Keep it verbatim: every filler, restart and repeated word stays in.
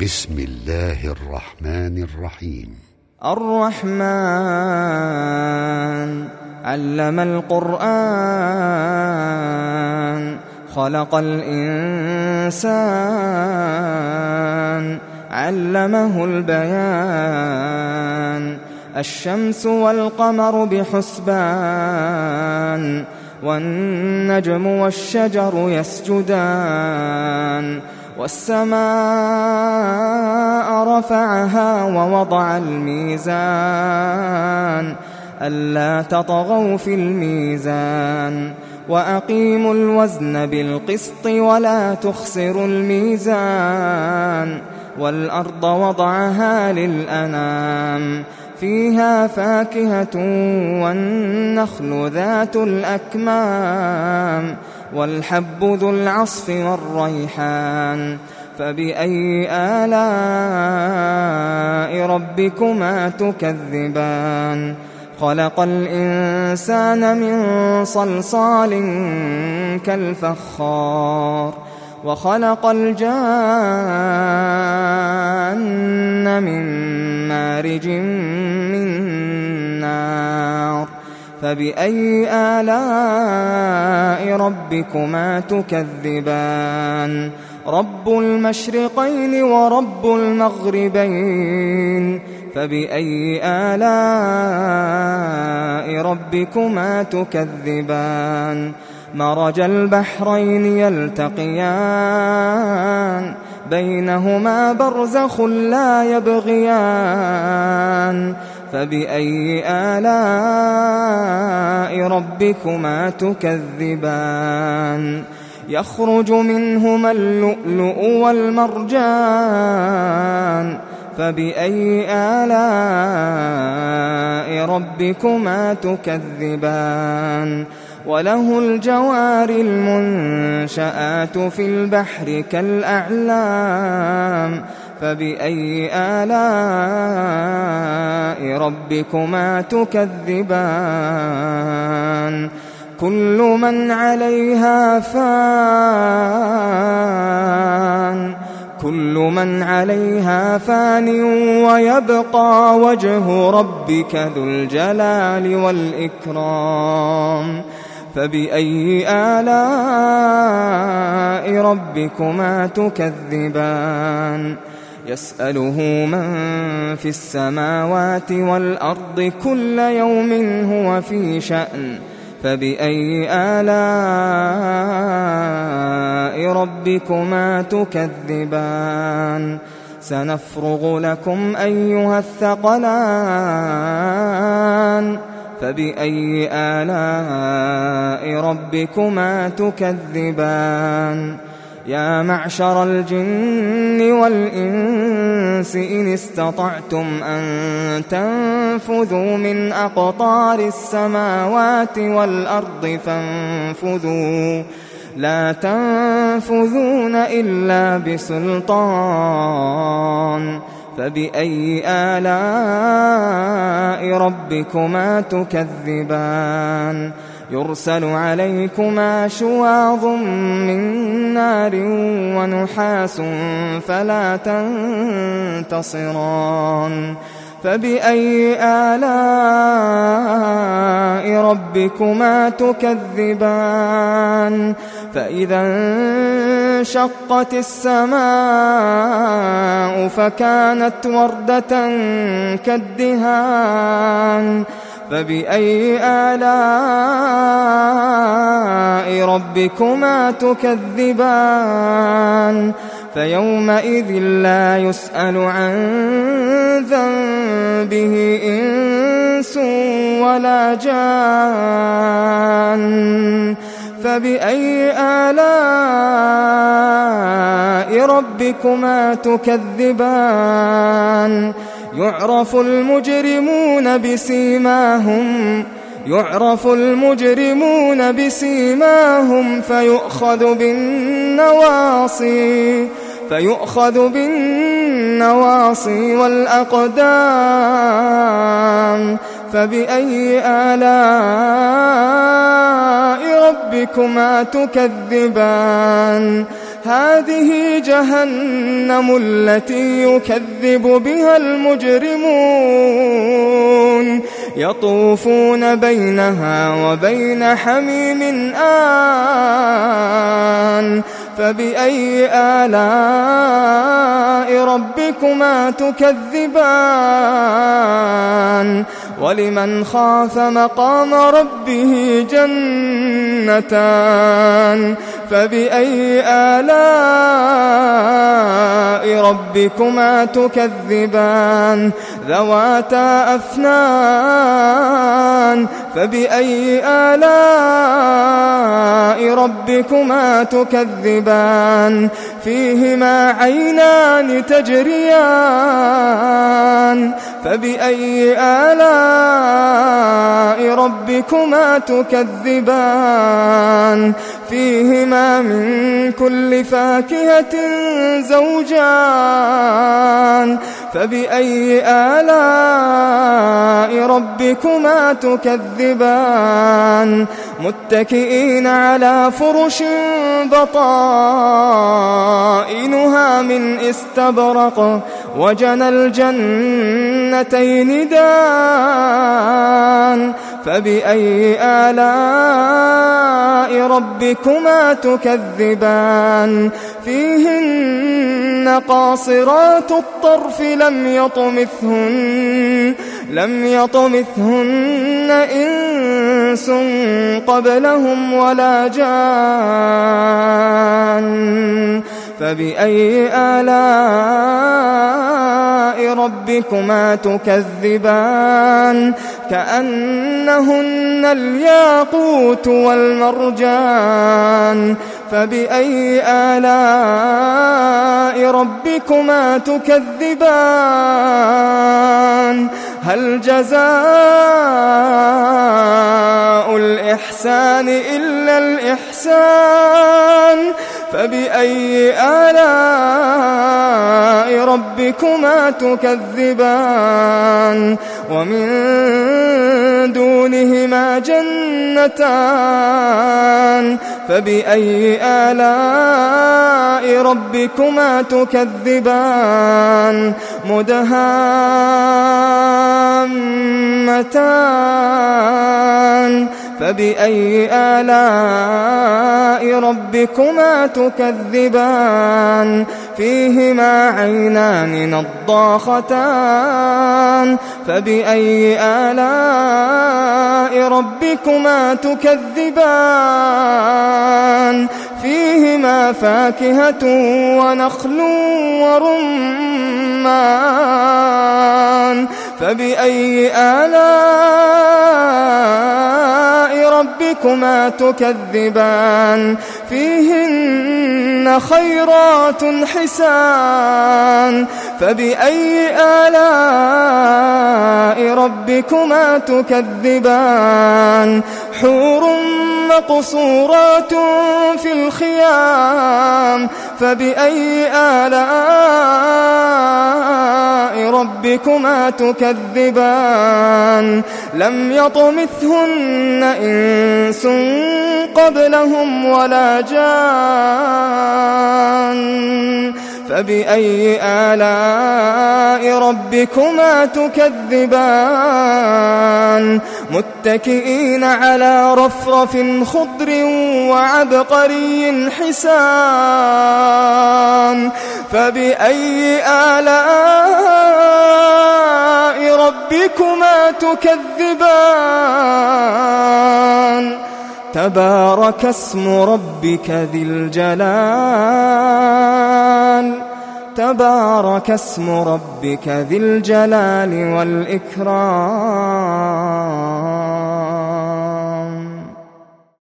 بسم الله الرحمن الرحيم. الرحمن علم القرآن خلق الإنسان علمه البيان الشمس والقمر بحسبان والنجم والشجر يسجدان والسماء رفعها ووضع الميزان ألا تطغوا في الميزان وأقيموا الوزن بالقسط ولا تخسروا الميزان والأرض وضعها للأنام فيها فاكهة والنخل ذات الأكمام والحب ذو العصف والريحان فبأي آلاء ربكما تكذبان خلق الإنسان من صلصال كالفخار وخلق الجان من مارج من نار فبأي آلاء ربكما تكذبان رب المشرقين ورب المغربين فبأي آلاء ربكما تكذبان مرج البحرين يلتقيان بينهما برزخ لا يبغيان فبأي آلاء ربكما تكذبان يخرج منهما اللؤلؤ والمرجان فبأي آلاء ربكما تكذبان وله الجوار المنشآت في البحر كالأعلام فبأي آلاء ربكما تكذبان كل من عليها فان كل من عليها فان ويبقى وجه ربك ذو الجلال والإكرام فبأي آلاء ربكما تكذبان يسأله من في السماوات والأرض كل يوم هو في شأن فبأي آلاء ربكما تكذبان سنفرغ لكم أيها الثقلان فبأي آلاء ربكما تكذبان يا معشر الجن والإنس إن استطعتم أن تنفذوا من أقطار السماوات والأرض فانفذوا لا تنفذون إلا بسلطان فبأي آلاء ربكما تكذبان يرسل عليكما شواظ من نار ونحاس فلا تنتصران فبأي آلاء ربكما تكذبان فإذا انشقت السماء فكانت وردة كالدهان فبأي آلاء ربكما تكذبان فيومئذ لا يسأل عن ذنبه إنس ولا جان فبأي آلاء ربكما تكذبان يعرف المجرمون بسيماهم يعرف المجرمون بسيماهم فيؤخذ بالنواصي فيؤخذ بالنواصي والأقدام فبأي آلاء ربكما تكذبان هذه جهنم التي يكذب بها المجرمون يطوفون بينها وبين حميم آن فبأي آلاء ربكما تكذبان ولمن خاف مقام ربه جنتان فبأي آلاء ربكما تكذبان ذواتا أفنان فبأي آلاء ربكما تكذبان فيهما عينان تجريان فبأي آلاء ربكما تكذبان فيهما من كل فاكهة زوجان فبأي آلاء ربكما تكذبان متكئين على فرش بطائنها من استبرق وجنى الجنتين دان فبأي آلاء ربكما تكذبان فيهن قاصرات الطرف لم يطمثهن لم يطمثهن إنس قبلهم ولا جان فبأي آلاء ربكما تكذبان كأنهن الياقوت والمرجان فبأي آلاء ربكما تكذبان هل جزاء الإحسان إلا الإحسان فبأي آلاء ربكما تكذبان ومن دونهما جنتان فبأي آلاء ربكما تكذبان مدهامتان فبأي آلاء ربكما تكذبان فيهما عينان نضاختان فبأي آلاء ربكما تكذبان فيهما فاكهة ونخل ورمان فبأي آلاء ربكما تكذبان فيهن خيرات حسان فبأي آلاء ربكما تكذبان حور مقصورات في الخيام فبأي آلاء ربكما تكذبان لم يطمثهن إنس قبلهم ولا جان فبأي آلاء ربكما تكذبان متكئين على رفرف خضر وعبقري حسان فبأي آلاء ربكما تكذبان تبارك اسم ربك ذي الجلال تبارك اسم ربك ذي الجلال والإكرام.